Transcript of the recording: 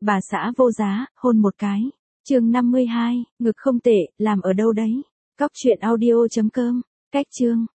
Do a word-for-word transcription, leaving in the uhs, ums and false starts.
Bà xã vô giá, hôn một cái. Chương năm mươi hai, ngực không tệ, làm ở đâu đấy? Cóc truyện audio chấm com. Cách chương